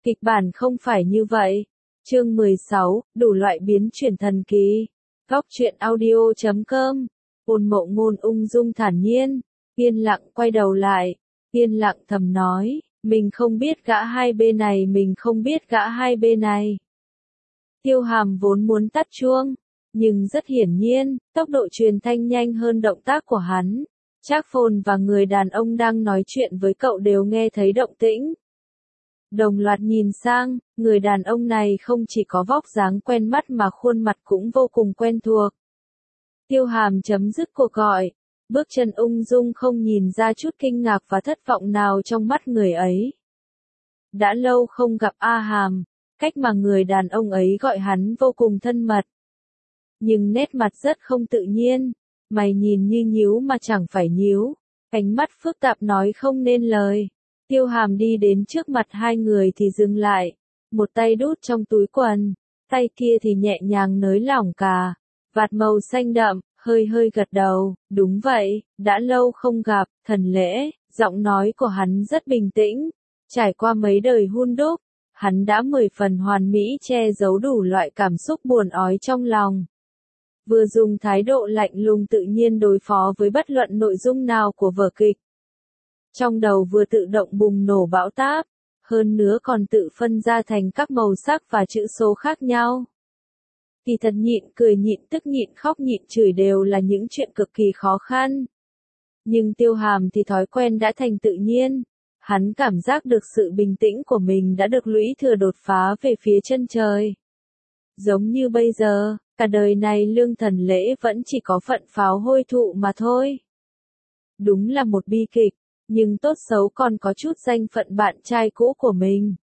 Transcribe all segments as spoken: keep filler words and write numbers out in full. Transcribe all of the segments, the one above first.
Kịch bản không phải như vậy. Chương mười sáu, đủ loại biến chuyển thần kỳ. Góc truyện audio chấm com. Ôn Mộ Ngôn ung dung thản nhiên, yên lặng quay đầu lại, yên lặng thầm nói, mình không biết gã hai bên này, mình không biết gã hai bên này. Tiêu Hàm vốn muốn tắt chuông, nhưng rất hiển nhiên, tốc độ truyền thanh nhanh hơn động tác của hắn. Trác Phồn và người đàn ông đang nói chuyện với cậu đều nghe thấy động tĩnh. Đồng loạt nhìn sang, người đàn ông này không chỉ có vóc dáng quen mắt mà khuôn mặt cũng vô cùng quen thuộc. Tiêu Hàm chấm dứt cuộc gọi, bước chân ung dung không nhìn ra chút kinh ngạc và thất vọng nào trong mắt người ấy. Đã lâu không gặp A Hàm, cách mà người đàn ông ấy gọi hắn vô cùng thân mật. Nhưng nét mặt rất không tự nhiên, mày nhìn như nhíu mà chẳng phải nhíu, ánh mắt phức tạp nói không nên lời. Tiêu Hàm đi đến trước mặt hai người thì dừng lại, một tay đút trong túi quần, tay kia thì nhẹ nhàng nới lỏng cà, vạt màu xanh đậm, hơi hơi gật đầu, đúng vậy, đã lâu không gặp, Thần Lễ, giọng nói của hắn rất bình tĩnh, trải qua mấy đời hun đúc, hắn đã mười phần hoàn mỹ che giấu đủ loại cảm xúc buồn ói trong lòng. Vừa dùng thái độ lạnh lùng tự nhiên đối phó với bất luận nội dung nào của vở kịch. Trong đầu vừa tự động bùng nổ bão táp, hơn nữa còn tự phân ra thành các màu sắc và chữ số khác nhau. Kỳ thật nhịn cười nhịn tức nhịn khóc nhịn chửi đều là những chuyện cực kỳ khó khăn. Nhưng Tiêu Hàm thì thói quen đã thành tự nhiên, hắn cảm giác được sự bình tĩnh của mình đã được lũy thừa đột phá về phía chân trời. Giống như bây giờ, cả đời này Lương Thần Lễ vẫn chỉ có phận pháo hôi thụ mà thôi. Đúng là một bi kịch. Nhưng tốt xấu còn có chút danh phận bạn trai cũ của mình.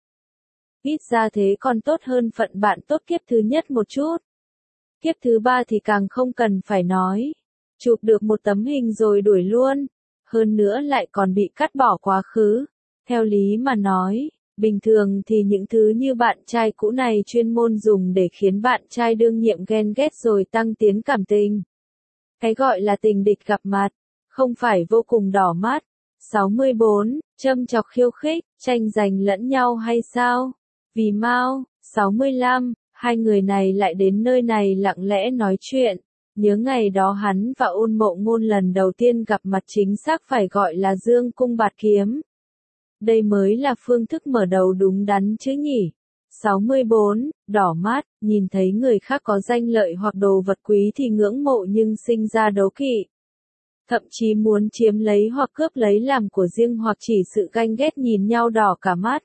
Ít ra thế còn tốt hơn phận bạn tốt kiếp thứ nhất một chút. Kiếp thứ ba thì càng không cần phải nói. Chụp được một tấm hình rồi đuổi luôn. Hơn nữa lại còn bị cắt bỏ quá khứ. Theo lý mà nói, bình thường thì những thứ như bạn trai cũ này chuyên môn dùng để khiến bạn trai đương nhiệm ghen ghét rồi tăng tiến cảm tình. Cái gọi là tình địch gặp mặt, không phải vô cùng đỏ mắt. sáu mươi bốn, châm chọc khiêu khích, tranh giành lẫn nhau hay sao? Vì Mao, sáu mươi lăm, hai người này lại đến nơi này lặng lẽ nói chuyện. Nhớ ngày đó hắn và Ôn Mộ Ngôn lần đầu tiên gặp mặt chính xác phải gọi là dương cung bạt kiếm. Đây mới là phương thức mở đầu đúng đắn chứ nhỉ? sáu mươi bốn, đỏ mắt, nhìn thấy người khác có danh lợi hoặc đồ vật quý thì ngưỡng mộ nhưng sinh ra đố kỵ. Thậm chí muốn chiếm lấy hoặc cướp lấy làm của riêng hoặc chỉ sự ganh ghét nhìn nhau đỏ cả mắt.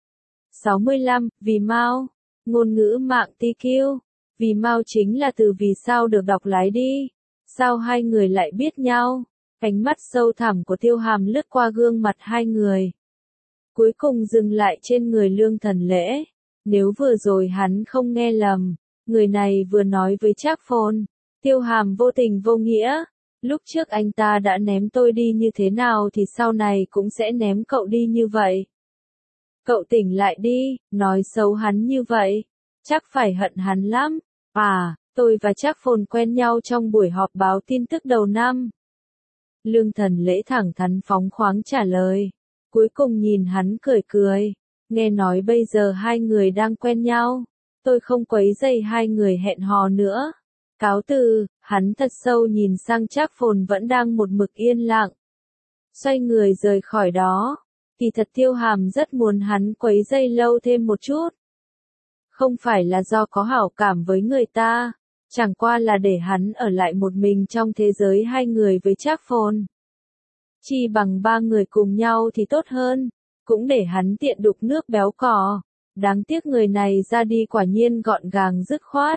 sáu mươi lăm, vì Mao. Ngôn ngữ mạng ti kiu. Vì Mao chính là từ vì sao được đọc lái đi. Sao hai người lại biết nhau? Ánh mắt sâu thẳm của Tiêu Hàm lướt qua gương mặt hai người. Cuối cùng dừng lại trên người Lương Thần Lễ. Nếu vừa rồi hắn không nghe lầm, người này vừa nói với Trác Phồn. Tiêu Hàm vô tình vô nghĩa. Lúc trước anh ta đã ném tôi đi như thế nào thì sau này cũng sẽ ném cậu đi như vậy. Cậu tỉnh lại đi, nói xấu hắn như vậy. Chắc phải hận hắn lắm. À, tôi và Trác Phồn quen nhau trong buổi họp báo tin tức đầu năm. Lương Thần Lễ thẳng thắn phóng khoáng trả lời. Cuối cùng nhìn hắn cười cười. Nghe nói bây giờ hai người đang quen nhau. Tôi không quấy rầy hai người hẹn hò nữa. Cáo từ, hắn thật sâu nhìn sang Trác Phồn vẫn đang một mực yên lặng. Xoay người rời khỏi đó. Kỳ thật Tiêu Hàm rất muốn hắn quấy rầy lâu thêm một chút. Không phải là do có hảo cảm với người ta, chẳng qua là để hắn ở lại một mình trong thế giới hai người với Trác Phồn. Chi bằng ba người cùng nhau thì tốt hơn, cũng để hắn tiện đục nước béo cò. Đáng tiếc người này ra đi quả nhiên gọn gàng dứt khoát.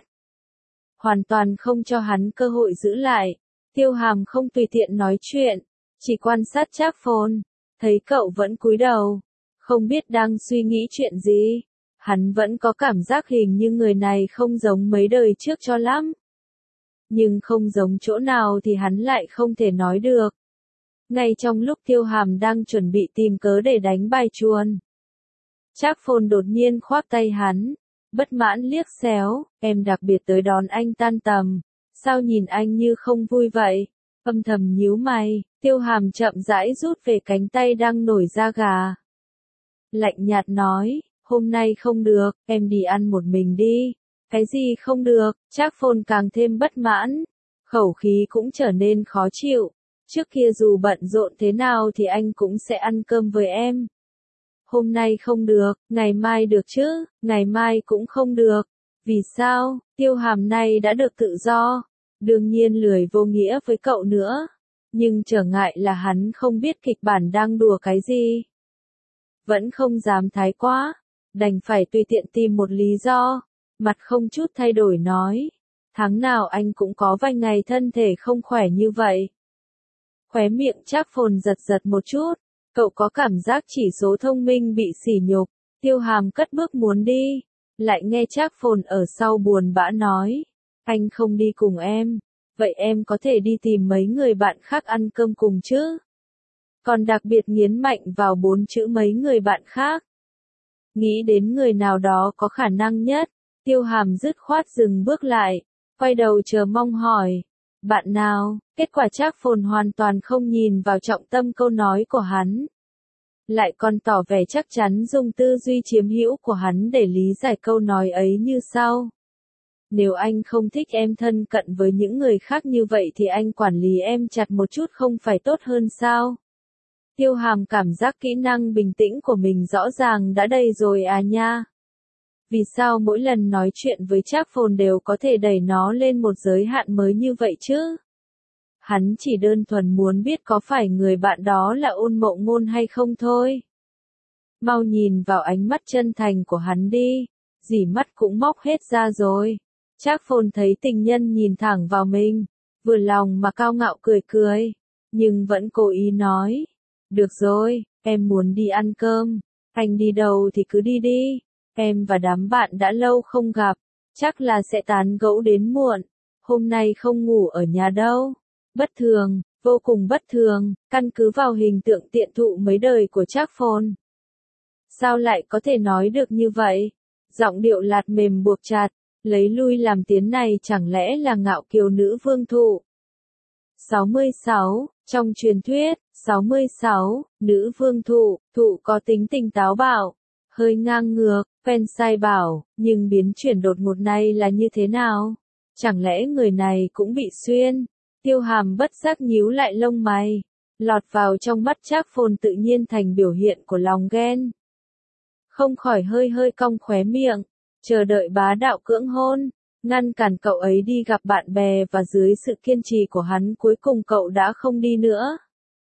Hoàn toàn không cho hắn cơ hội giữ lại. Tiêu Hàm không tùy tiện nói chuyện, chỉ quan sát Trác Phồn, thấy cậu vẫn cúi đầu, không biết đang suy nghĩ chuyện gì. Hắn vẫn có cảm giác hình như người này không giống mấy đời trước cho lắm. Nhưng không giống chỗ nào thì hắn lại không thể nói được. Ngay trong lúc Tiêu Hàm đang chuẩn bị tìm cớ để đánh bài chuồn, Trác Phồn đột nhiên khoác tay hắn. Bất mãn liếc xéo, em đặc biệt tới đón anh tan tầm, sao nhìn anh như không vui vậy? Âm thầm nhíu mày, Tiêu Hàm chậm rãi rút về cánh tay đang nổi da gà. Lạnh nhạt nói, Hôm nay không được, em đi ăn một mình đi. Cái gì không được, Trác Phồn càng thêm bất mãn. Khẩu khí cũng trở nên khó chịu. Trước kia dù bận rộn thế nào thì anh cũng sẽ ăn cơm với em. Hôm nay không được, ngày mai được chứ, ngày mai cũng không được. Vì sao, Tiêu Hàm nay đã được tự do. Đương nhiên lười vô nghĩa với cậu nữa. Nhưng trở ngại là hắn không biết kịch bản đang đùa cái gì. Vẫn không dám thái quá. Đành phải tùy tiện tìm một lý do. Mặt không chút thay đổi nói. Tháng nào anh cũng có vài ngày thân thể không khỏe như vậy. Khóe miệng Trác Phồn giật giật một chút. Cậu có cảm giác chỉ số thông minh bị sỉ nhục. Tiêu Hàm cất bước muốn đi. Lại nghe Trác Phồn ở sau buồn bã nói. Anh không đi cùng em. Vậy em có thể đi tìm mấy người bạn khác ăn cơm cùng chứ? Còn đặc biệt nghiến mạnh vào bốn chữ mấy người bạn khác. Nghĩ đến người nào đó có khả năng nhất. Tiêu Hàm dứt khoát dừng bước lại. Quay đầu chờ mong hỏi. Bạn nào? Kết quả Trác Phồn hoàn toàn không nhìn vào trọng tâm câu nói của hắn. Lại còn tỏ vẻ chắc chắn dùng tư duy chiếm hữu của hắn để lý giải câu nói ấy như sau. Nếu anh không thích em thân cận với những người khác như vậy thì anh quản lý em chặt một chút không phải tốt hơn sao? Tiêu Hàm cảm giác kỹ năng bình tĩnh của mình rõ ràng đã đầy rồi à nha. Vì sao mỗi lần nói chuyện với Trác Phồn đều có thể đẩy nó lên một giới hạn mới như vậy chứ? Hắn chỉ đơn thuần muốn biết có phải người bạn đó là Ôn Mộ Ngôn hay không thôi. Mau nhìn vào ánh mắt chân thành của hắn đi, dỉ mắt cũng móc hết ra rồi. Trác Phồn thấy tình nhân nhìn thẳng vào mình, vừa lòng mà cao ngạo cười cười, nhưng vẫn cố ý nói. Được rồi, em muốn đi ăn cơm, anh đi đâu thì cứ đi đi, em và đám bạn đã lâu không gặp, chắc là sẽ tán gẫu đến muộn, hôm nay không ngủ ở nhà đâu. Bất thường, vô cùng bất thường, căn cứ vào hình tượng tiện thụ mấy đời của Trác Phồn. Sao lại có thể nói được như vậy? Giọng điệu lạt mềm buộc chặt, lấy lui làm tiến này chẳng lẽ là ngạo kiều nữ vương thụ. sáu mươi sáu, trong truyền thuyết, sáu mươi sáu, nữ vương thụ, thụ có tính tình táo bạo, hơi ngang ngược, phen sai bảo, nhưng biến chuyển đột ngột này là như thế nào? Chẳng lẽ người này cũng bị xuyên? Tiêu Hàm bất giác nhíu lại lông mày, lọt vào trong mắt Trác Phồn tự nhiên thành biểu hiện của lòng ghen. Không khỏi hơi hơi cong khóe miệng, chờ đợi bá đạo cưỡng hôn, ngăn cản cậu ấy đi gặp bạn bè và dưới sự kiên trì của hắn cuối cùng cậu đã không đi nữa.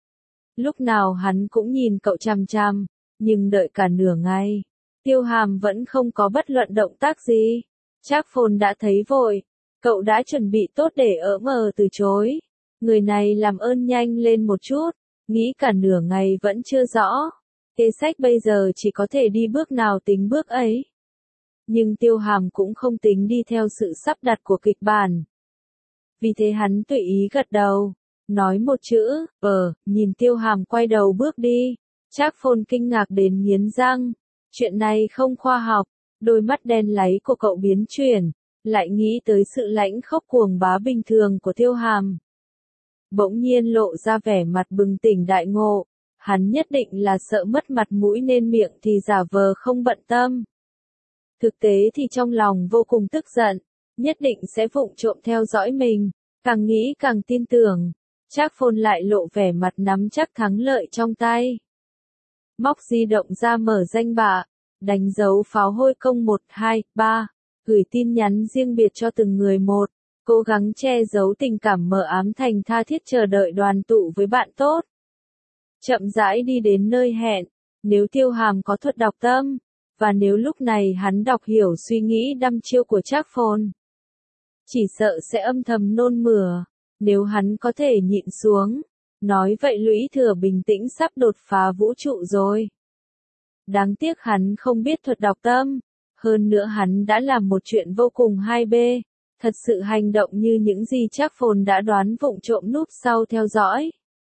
Lúc nào hắn cũng nhìn cậu chằm chằm, nhưng đợi cả nửa ngày, Tiêu Hàm vẫn không có bất luận động tác gì. Trác Phồn đã thấy vội. Cậu đã chuẩn bị tốt để ỡ mờ từ chối. Người này làm ơn nhanh lên một chút, nghĩ cả nửa ngày vẫn chưa rõ. Kế sách bây giờ chỉ có thể đi bước nào tính bước ấy. Nhưng Tiêu Hàm cũng không tính đi theo sự sắp đặt của kịch bản. Vì thế hắn tùy ý gật đầu, nói một chữ, ờ, nhìn Tiêu Hàm quay đầu bước đi. Trác Phồn kinh ngạc đến nghiến răng. Chuyện này không khoa học, đôi mắt đen láy của cậu biến chuyển. Lại nghĩ tới sự lãnh khốc cuồng bá bình thường của Tiêu Hàm. Bỗng nhiên lộ ra vẻ mặt bừng tỉnh đại ngộ, hắn nhất định là sợ mất mặt mũi nên miệng thì giả vờ không bận tâm. Thực tế thì trong lòng vô cùng tức giận, nhất định sẽ vụng trộm theo dõi mình, càng nghĩ càng tin tưởng. Trác Phồn lại lộ vẻ mặt nắm chắc thắng lợi trong tay. Móc di động ra mở danh bạ, đánh dấu pháo hôi công một, hai, ba. Gửi tin nhắn riêng biệt cho từng người một, cố gắng che giấu tình cảm mờ ám thành tha thiết chờ đợi đoàn tụ với bạn tốt. Chậm rãi đi đến nơi hẹn, nếu Tiêu Hàm có thuật đọc tâm, và nếu lúc này hắn đọc hiểu suy nghĩ đăm chiêu của Trác Phồn, chỉ sợ sẽ âm thầm nôn mửa, nếu hắn có thể nhịn xuống, nói vậy Lũy Thừa bình tĩnh sắp đột phá vũ trụ rồi. Đáng tiếc hắn không biết thuật đọc tâm. Hơn nữa hắn đã làm một chuyện vô cùng hai B, thật sự hành động như những gì Trác Phồn đã đoán vụng trộm núp sau theo dõi.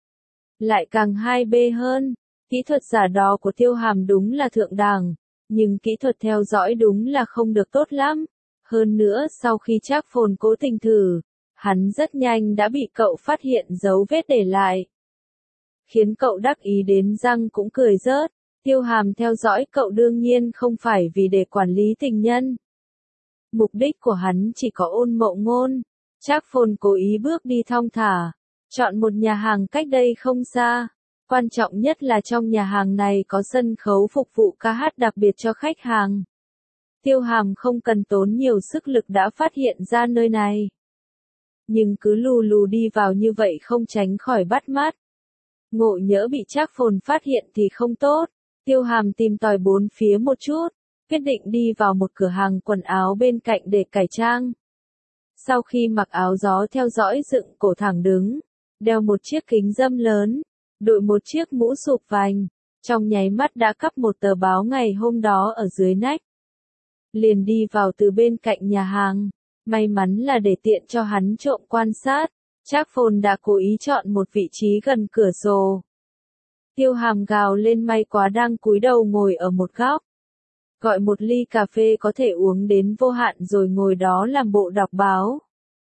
Lại càng hai B hơn, kỹ thuật giả đò của Tiêu Hàm đúng là thượng đẳng, nhưng kỹ thuật theo dõi đúng là không được tốt lắm. Hơn nữa sau khi Trác Phồn cố tình thử, hắn rất nhanh đã bị cậu phát hiện dấu vết để lại. Khiến cậu đắc ý đến răng cũng cười rớt. Tiêu Hàm theo dõi cậu đương nhiên không phải vì để quản lý tình nhân. Mục đích của hắn chỉ có Ôn Mộ Ngôn. Trác Phồn cố ý bước đi thong thả, chọn một nhà hàng cách đây không xa. Quan trọng nhất là trong nhà hàng này có sân khấu phục vụ ca hát đặc biệt cho khách hàng. Tiêu Hàm không cần tốn nhiều sức lực đã phát hiện ra nơi này. Nhưng cứ lù lù đi vào như vậy không tránh khỏi bắt mắt. Ngộ nhỡ bị Trác Phồn phát hiện thì không tốt. Tiêu Hàm tìm tòi bốn phía một chút, quyết định đi vào một cửa hàng quần áo bên cạnh để cải trang. Sau khi mặc áo gió theo dõi dựng cổ thẳng đứng, đeo một chiếc kính râm lớn, đội một chiếc mũ sụp vành, trong nháy mắt đã cắp một tờ báo ngày hôm đó ở dưới nách. Liền đi vào từ bên cạnh nhà hàng, may mắn là để tiện cho hắn trộm quan sát, Trác Phồn đã cố ý chọn một vị trí gần cửa sổ. Tiêu Hàm gào lên may quá đang cúi đầu ngồi ở một góc. Gọi một ly cà phê có thể uống đến vô hạn rồi ngồi đó làm bộ đọc báo.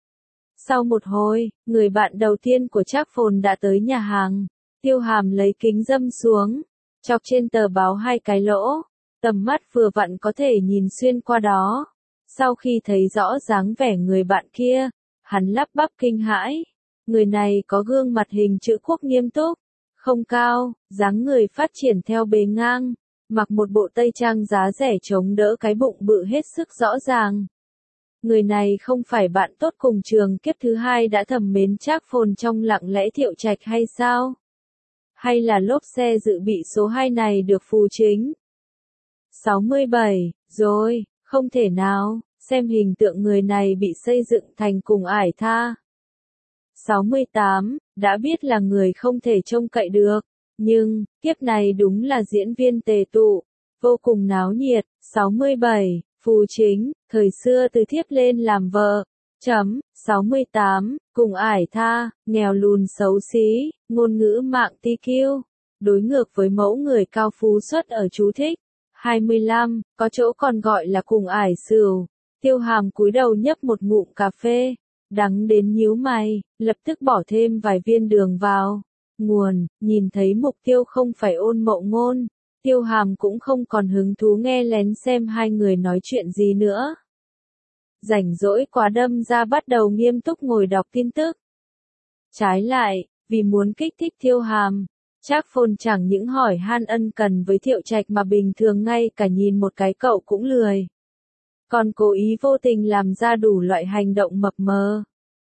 Sau một hồi, người bạn đầu tiên của Trác Phồn đã tới nhà hàng. Tiêu Hàm lấy kính râm xuống, chọc trên tờ báo hai cái lỗ, tầm mắt vừa vặn có thể nhìn xuyên qua đó. Sau khi thấy rõ dáng vẻ người bạn kia, hắn lắp bắp kinh hãi. Người này có gương mặt hình chữ quốc nghiêm túc, không cao, dáng người phát triển theo bề ngang, mặc một bộ tây trang giá rẻ chống đỡ cái bụng bự hết sức rõ ràng. Người này không phải bạn tốt cùng trường kiếp thứ hai đã thầm mến Trác Phồn trong Lặng Lẽ Thiệu Trạch hay sao? Hay là lốp xe dự bị số hai này được phù chính? sáu mươi bảy, rồi, không thể nào, xem hình tượng người này bị xây dựng thành cùng ải tha. sáu mươi tám, đã biết là người không thể trông cậy được, nhưng, kiếp này đúng là diễn viên tề tụ, vô cùng náo nhiệt. sáu mươi bảy, phù chính, thời xưa từ thiếp lên làm vợ. Chấm, sáu mươi tám, cùng ải tha, nghèo lùn xấu xí, ngôn ngữ mạng ti kiêu, đối ngược với mẫu người cao phú xuất ở chú thích. hai mươi lăm, có chỗ còn gọi là cùng ải sửu. Tiêu Hàm cúi đầu nhấp một ngụm cà phê, đắng đến nhíu mày, lập tức bỏ thêm vài viên đường vào. Nguồn, nhìn thấy mục tiêu không phải Ôn Mộ Ngôn, Tiêu Hàm cũng không còn hứng thú nghe lén xem hai người nói chuyện gì nữa. Rảnh rỗi quá đâm ra bắt đầu nghiêm túc ngồi đọc tin tức. Trái lại, vì muốn kích thích Tiêu Hàm, Trác Phồn chẳng những hỏi han ân cần với Thiệu Trạch mà bình thường ngay cả nhìn một cái cậu cũng lười. Còn cố ý vô tình làm ra đủ loại hành động mập mờ.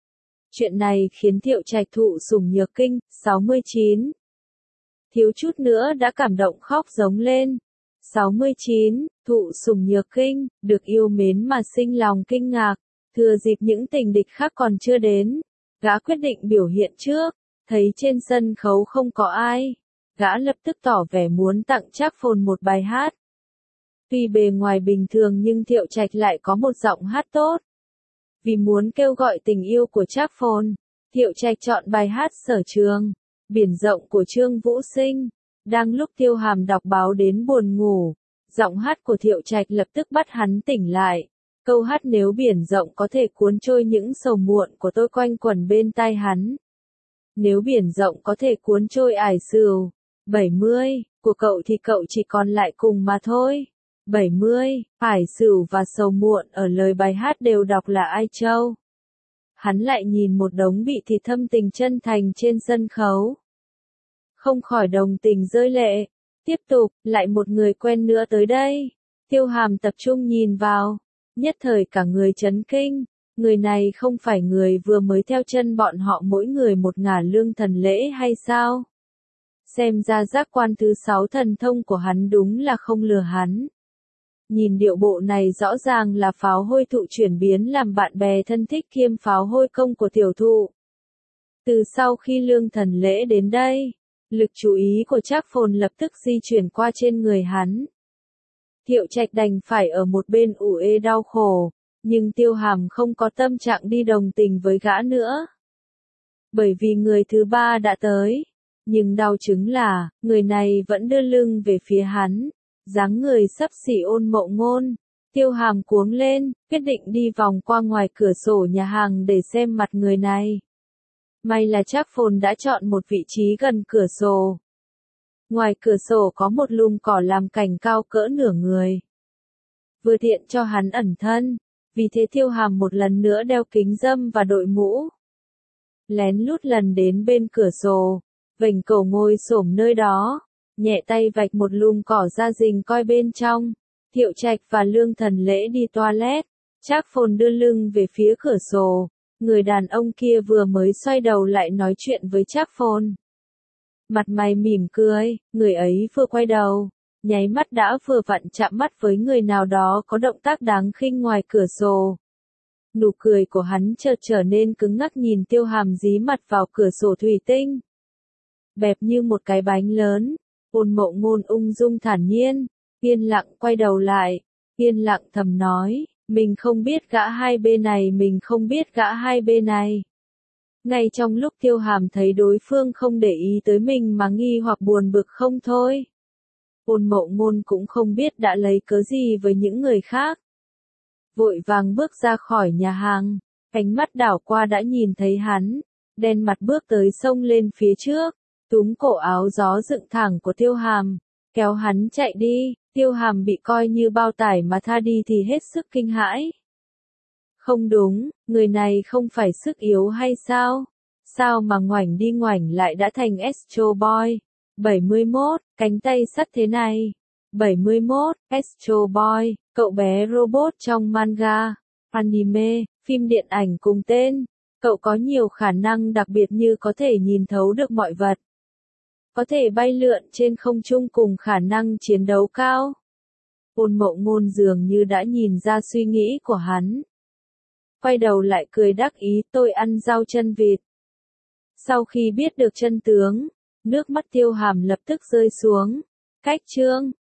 Chuyện này khiến Thiệu Trạch thụ sủng nhược kinh. sáu mươi chín. Thiếu chút nữa đã cảm động khóc giống lên. sáu mươi chín, thụ sủng nhược kinh, được yêu mến mà sinh lòng kinh ngạc. Thừa dịp những tình địch khác còn chưa đến, gã quyết định biểu hiện trước. Thấy trên sân khấu không có ai, gã lập tức tỏ vẻ muốn tặng Trác Phồn một bài hát. Tuy bề ngoài bình thường nhưng Thiệu Trạch lại có một giọng hát tốt. Vì muốn kêu gọi tình yêu của Trác Phồn, Thiệu Trạch chọn bài hát Sở Trường, Biển Rộng của Trương Vũ Sinh. Đang lúc Tiêu Hàm đọc báo đến buồn ngủ, giọng hát của Thiệu Trạch lập tức bắt hắn tỉnh lại. Câu hát nếu biển rộng có thể cuốn trôi những sầu muộn của tôi quanh quẩn bên tai hắn. Nếu biển rộng có thể cuốn trôi ải sửu, bảy mươi, của cậu thì cậu chỉ còn lại cùng mà thôi. bảy mươi, ải sửu và sầu muộn ở lời bài hát đều đọc là Ai Châu. Hắn lại nhìn một đống bị thịt thâm tình chân thành trên sân khấu. Không khỏi đồng tình rơi lệ. Tiếp tục, lại một người quen nữa tới đây. Tiêu Hàm tập trung nhìn vào. Nhất thời cả người chấn kinh. Người này không phải người vừa mới theo chân bọn họ mỗi người một ngả lương thần lễ hay sao? Xem ra giác quan thứ sáu thần thông của hắn đúng là không lừa hắn. Nhìn điệu bộ này rõ ràng là pháo hôi thụ chuyển biến làm bạn bè thân thích kiêm pháo hôi công của tiểu thụ. Từ sau khi lương thần lễ đến đây, lực chú ý của Trác Phồn lập tức di chuyển qua trên người hắn. Thiệu Trạch đành phải ở một bên ủ ê đau khổ, nhưng Tiêu Hàm không có tâm trạng đi đồng tình với gã nữa. Bởi vì người thứ ba đã tới, nhưng đau chứng là, người này vẫn đưa lưng về phía hắn, dáng người xấp xỉ Ôn Mộ Ngôn. Tiêu Hàm cuống lên, quyết định đi vòng qua ngoài cửa sổ nhà hàng để xem mặt người này. May là Trác Phồn đã chọn một vị trí gần cửa sổ. Ngoài cửa sổ có một lùm cỏ làm cảnh cao cỡ nửa người. Vừa tiện cho hắn ẩn thân, vì thế Tiêu Hàm một lần nữa đeo kính râm và đội mũ. Lén lút lần đến bên cửa sổ, vểnh cổ ngồi xổm nơi đó, nhẹ tay vạch một lùm cỏ ra rình coi bên trong. Thiệu Trạch và Lương Thần Lễ đi toilet, Trác Phồn đưa lưng về phía cửa sổ, người đàn ông kia vừa mới xoay đầu lại nói chuyện với Trác Phồn. Mặt mày mỉm cười, người ấy vừa quay đầu, nháy mắt đã vừa vặn chạm mắt với người nào đó có động tác đáng khinh ngoài cửa sổ. Nụ cười của hắn chợt trở nên cứng ngắc nhìn Tiêu Hàm dí mặt vào cửa sổ thủy tinh. Bẹp như một cái bánh lớn, Ôn Mộ Ngôn ung dung thản nhiên, yên lặng quay đầu lại, yên lặng thầm nói, mình không biết gã hai bên này, mình không biết gã hai bên này. Ngay trong lúc Tiêu Hàm thấy đối phương không để ý tới mình mà nghi hoặc buồn bực không thôi. Ôn Mộ Ngôn cũng không biết đã lấy cớ gì với những người khác. Vội vàng bước ra khỏi nhà hàng, ánh mắt đảo qua đã nhìn thấy hắn, đen mặt bước tới xông lên phía trước, túm cổ áo gió dựng thẳng của Tiêu Hàm, kéo hắn chạy đi. Tiêu Hàm bị coi như bao tải mà tha đi thì hết sức kinh hãi. Không đúng, người này không phải sức yếu hay sao? Sao mà ngoảnh đi ngoảnh lại đã thành Astro Boy? bảy mươi mốt, cánh tay sắt thế này. bảy mươi mốt, Astro Boy, cậu bé robot trong manga, anime, phim điện ảnh cùng tên. Cậu có nhiều khả năng đặc biệt như có thể nhìn thấu được mọi vật. Có thể bay lượn trên không trung cùng khả năng chiến đấu cao. Ôn Mộ Ngôn dường như đã nhìn ra suy nghĩ của hắn. Quay đầu lại cười đắc ý, tôi ăn rau chân vịt. Sau khi biết được chân tướng, nước mắt Tiêu Hàm lập tức rơi xuống. Cách chương